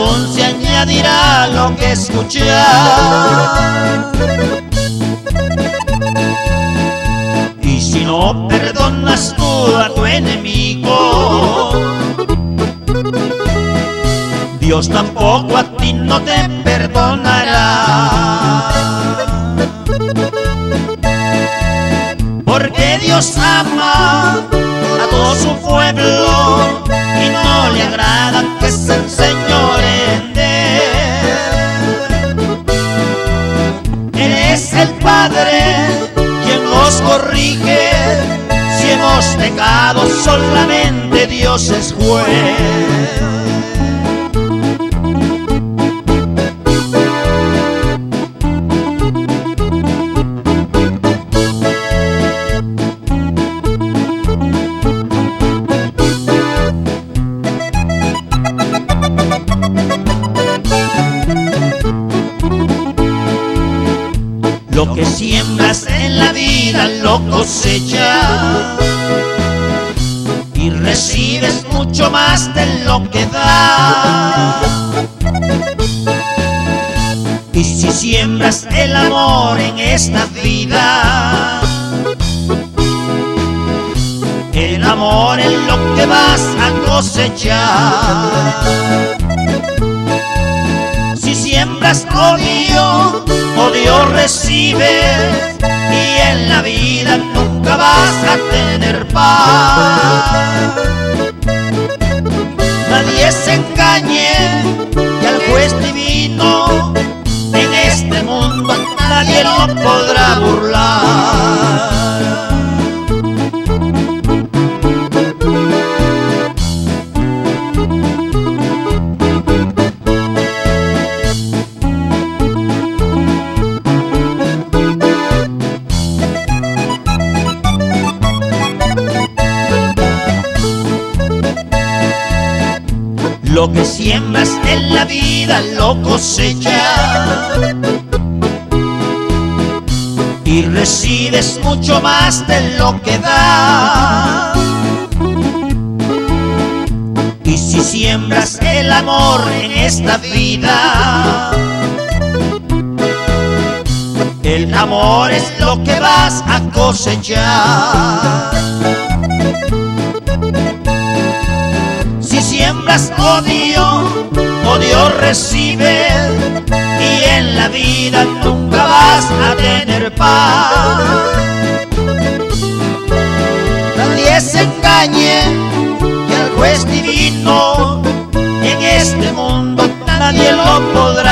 aún se añadirá lo que escuchar. Y si no perdonas tú a tu enemigo, Dios tampoco a ti no te perdonará. Porque Dios ama a todo su pueblo y no le agrada que se enseñoreen de él. Él es el Padre quien nos corrige. Si hemos pecado, solamente Dios es juez. Lo que siembras en la vida lo cosechas y recibes mucho más de lo que das. Y si siembras el amor en esta vida, el amor es lo que vas a cosechar. Si siembras odio, odio recibes, y en la vida nunca vas a tener paz. Nadie se engañe, que al juez divino en este mundo nadie lo podrá burlar. Lo que siembras en la vida lo cosechas y recibes mucho más de lo que das. Y si siembras el amor en esta vida, el amor es lo que vas a cosechar. Si siembras odio, odio recibes, y en la vida nunca vas a tener paz. Nadie se engañe, que al juez divino en este mundo nadie lo podrá